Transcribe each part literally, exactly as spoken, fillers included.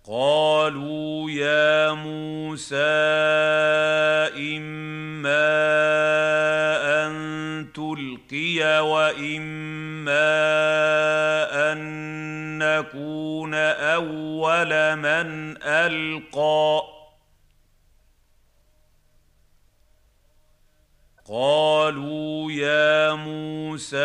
قالوا يا موسى إما أن تلقي وإما أن نكون أول من ألقى قالوا يا موسى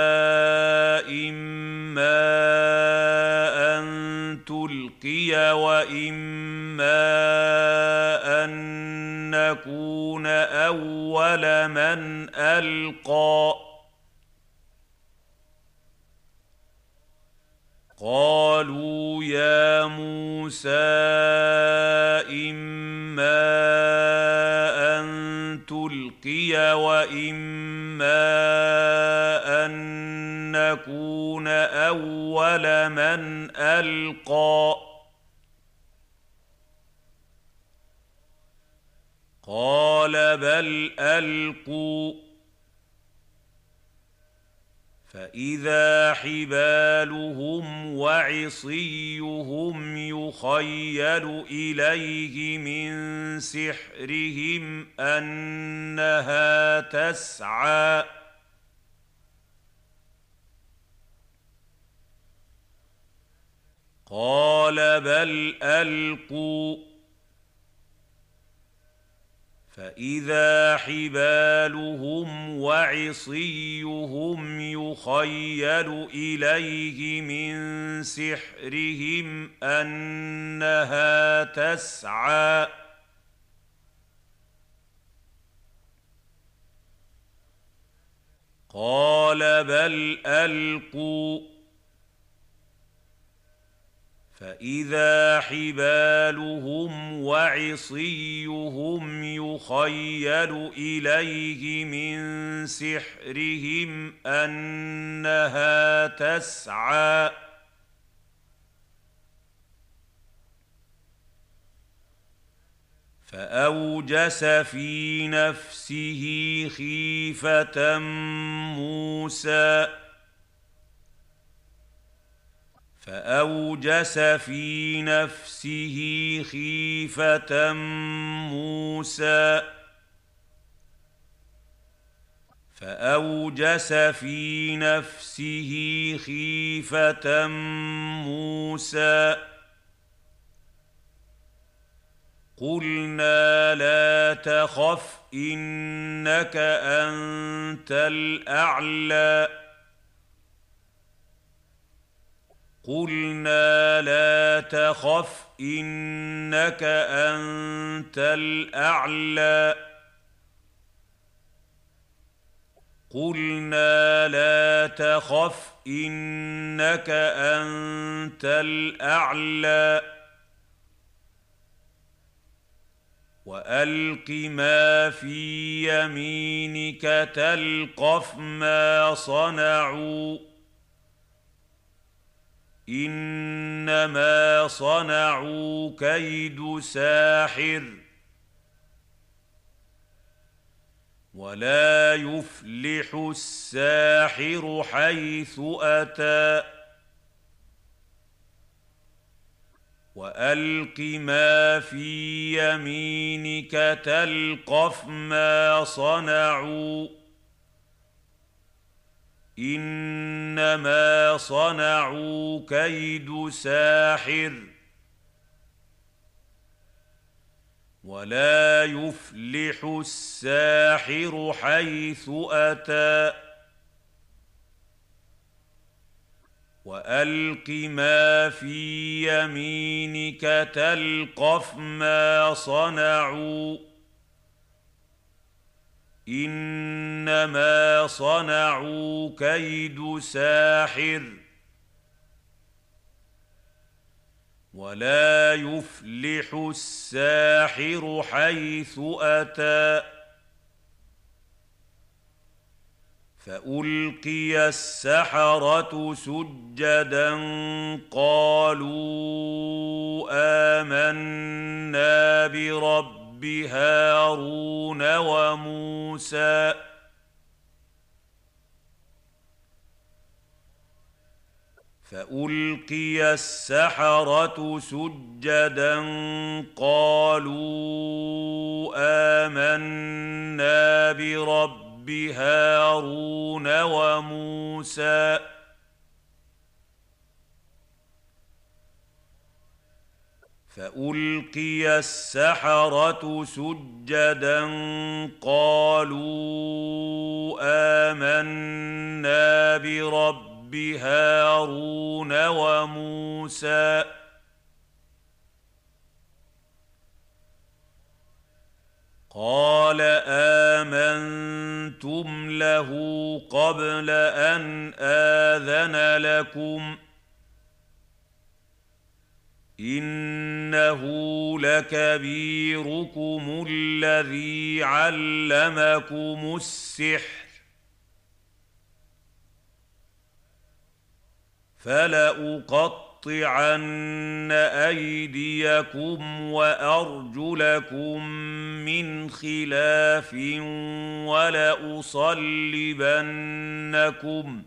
إما أن تلقي وإما أن نكون أول من ألقى قالوا يا موسى إما أن تلقي وإما أن نكون أول من ألقى قال بل ألقوا فإذا حبالهم وعصيهم يخيل إليه من سحرهم أنها تسعى قال بل ألقوا فإذا حبالهم وعصيهم يخيل إليه من سحرهم أنها تسعى قال بل ألقوا فإذا حبالهم وعصيهم يخيل إليه من سحرهم أنها تسعى فأوجس في نفسه خيفة موسى فأوجس في نفسه خيفة موسى فأوجس في نفسه خيفة موسى قلنا لا تخف إنك أنت الأعلى قلنا لا تخف إنك أنت الأعلى قلنا لا تخف إنك أنت الأعلى وألق ما في يمينك تلقف ما صنعوا إنما صنعوا كيد ساحر ولا يفلح الساحر حيث أتى وألق ما في يمينك تلقف ما صنعوا إنما صنعوا كيد ساحر ولا يفلح الساحر حيث أتى وألق ما في يمينك تلقف ما صنعوا إنما صنعوا كيد ساحر ولا يفلح الساحر حيث أتى فألقي السحرة سجدا قالوا آمنا برب هارون وموسى فألقي السحرة سجدا قالوا آمنا برب هارون وموسى فألقي السحرة سجدا قالوا آمنا برب هارون وموسى قال آمنتم له قبل أن آذن لكم إنه لكبيركم الذي علمكم السحر فلأقطعن أيديكم وأرجلكم من خلاف ولأصلبنكم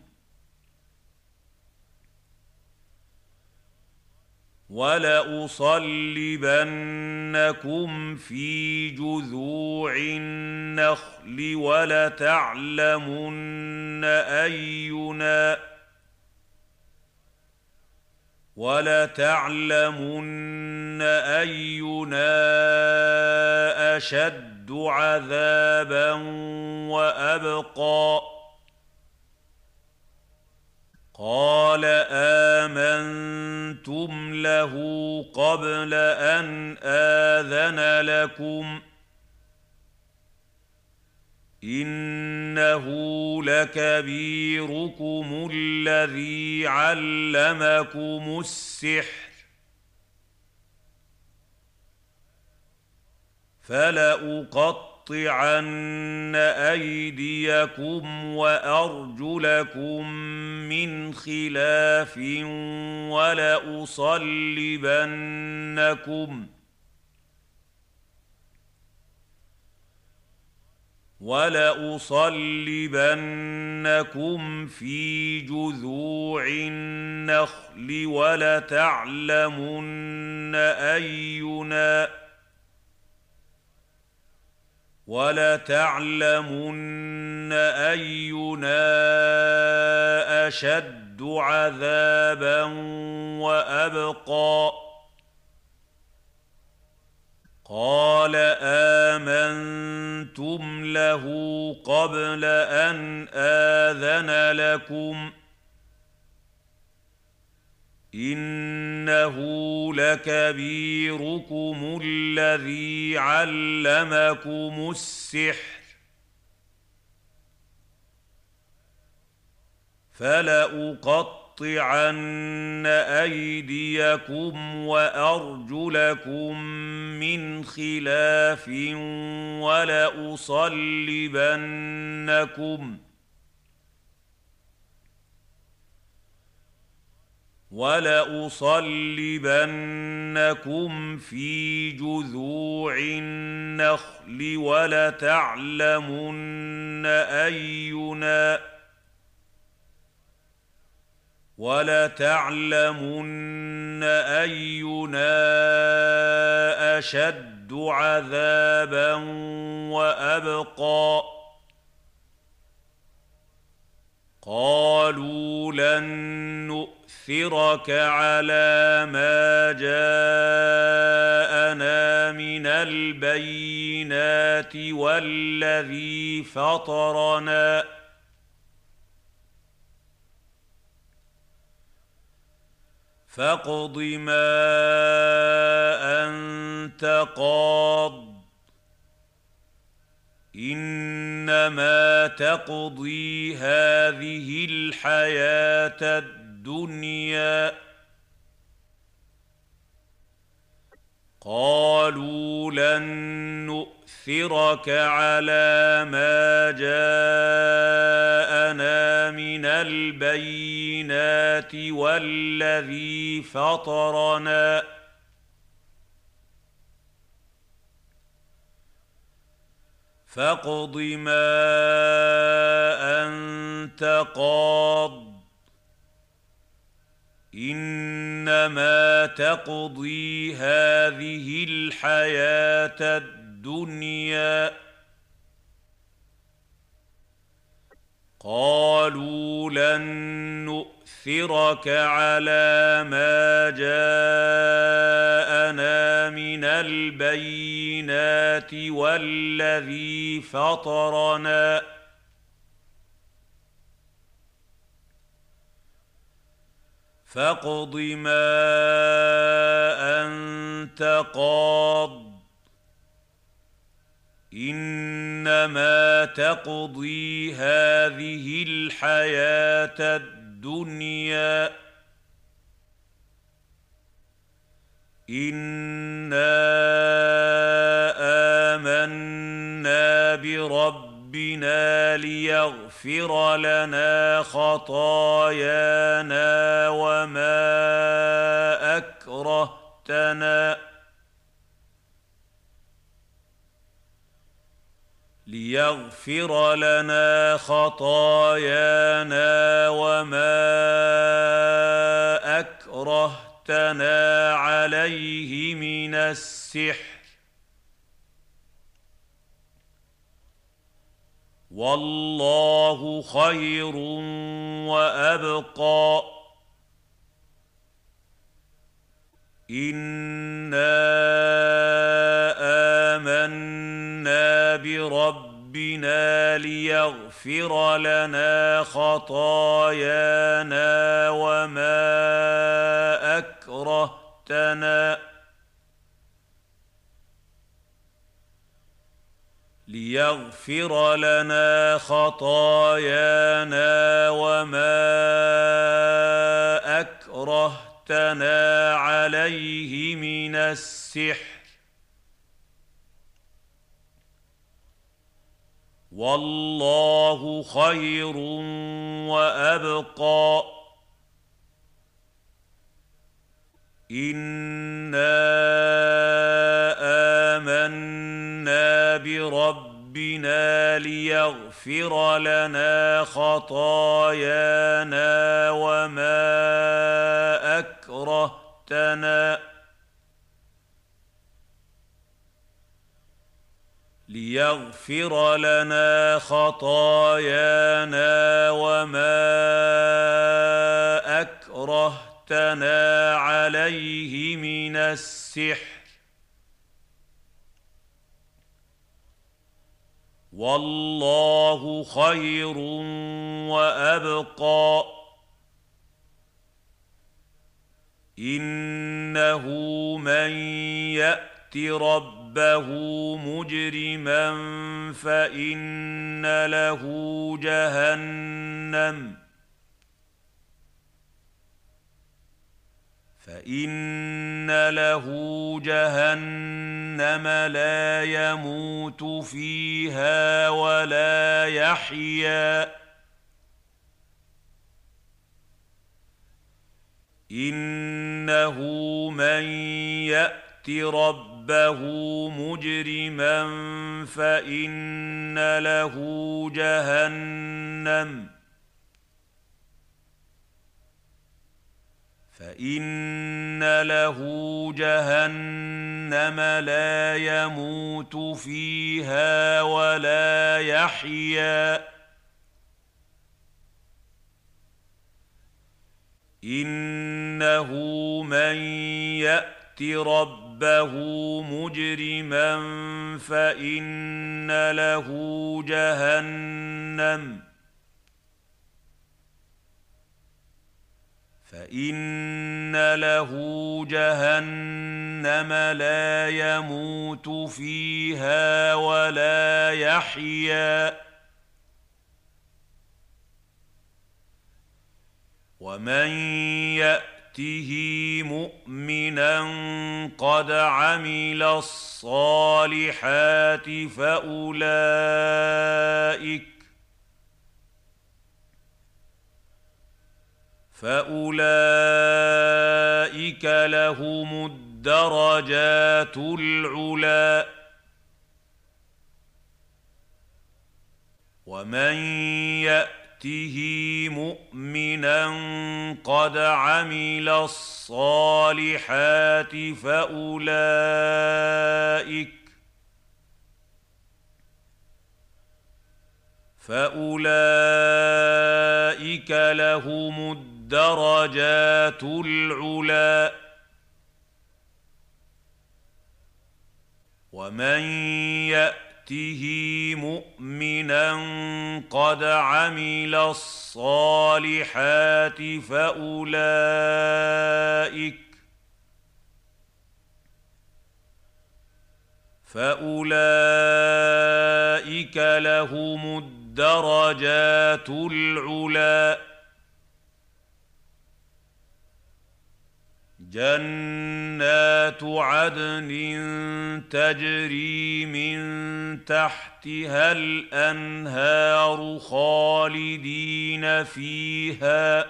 ولأصلبنكم في جذوع النخل ولتعلمن أينا ولتعلمن أينا أشد عذابا وأبقى قال آمنتم له قبل أن آذن لكم إنه لكبيركم الذي علمكم السحر فلأقطعن أيديكم وأرجلكم من خلاف ولأصلبنكم ولأصلبنكم في جذوع النخل ولتعلمن أينا ولتعلمن أينا أشد عذابا وأبقى قال آمنتم له قبل أن آذن لكم إنه لكبيركم الذي علمكم السحر فلأقطعن أيديكم وأرجلكم من خلاف ولأصلبنكم ولأصلبنكم في جذوع النخل ولتعلمن أينا ولتعلمن أينا أشد عذابا وأبقى قالوا لن نؤثرك على ما جاءنا من البينات والذي فطرنا فاقض ما أنت قاض إنما تقضي هذه الحياة الدنيا قالوا لن نؤثرك على ما جاءنا من البينات والذي فطرنا فاقض ما أنت قاض إنما تقضي هذه الحياة الدنيا. قالوا لن نؤثرك على ما جاءنا من البينات والذي فطرنا فاقض ما أنت قاض إنما تقضي هذه الحياة الدنيا. إنا آمنا بربنا ليغفر لنا خطايانا وما أكرهتنا ليغفر لنا خطايانا وما أكرهتنا عليه من السحر والله خير وأبقى. إنا آمنا بربنا ليغفر لنا خطايانا وما أكرهتنا ليغفر لنا خطايانا وما أكرهتنا عليه من السحر والله خير وأبقى. إنا آمنا بربنا ليغفر لنا خطايانا وما أكرهتنا ليغفر لنا خطايانا وما أكرهتنا عليه من السحر والله خير وأبقى. إنه من يأت ربه مجرما فإن له جهنم فإن له جهنم لا يموت فيها ولا يحيا. إنه من يأت ربه مجرما فإن له جهنم فإن له جهنم لا يموت فيها ولا يحيا. إنه من يأت ربه مجرما فإن له جهنم فإن له جهنم لا يموت فيها ولا يحيا. ومن يأته مؤمنا قد عمل الصالحات فأولئك فأولئك لهم الدرجات العلى. ومن يأت يأته مؤمنا قد عمل الصالحات فأولئك فأولئك لهم الدرجات العلى ومن يأته مؤمنا قد عمل الصالحات فأولئك فأولئك لهم الدرجات العلى جنات عدن تجري من تحتها الأنهار خالدين فيها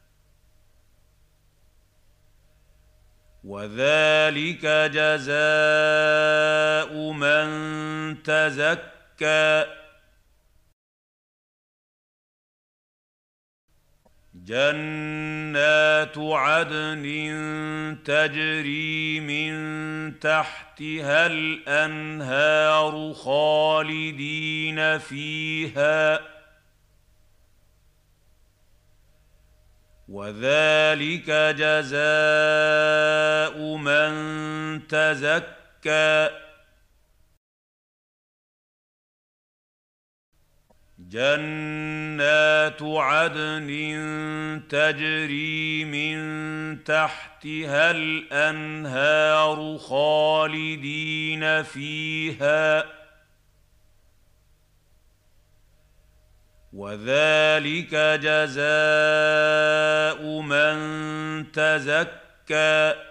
وذلك جزاء من تزكى جنات عدن تجري من تحتها الأنهار خالدين فيها وذلك جزاء من تزكى جنات عدن تجري من تحتها الأنهار خالدين فيها وذلك جزاء من تزكى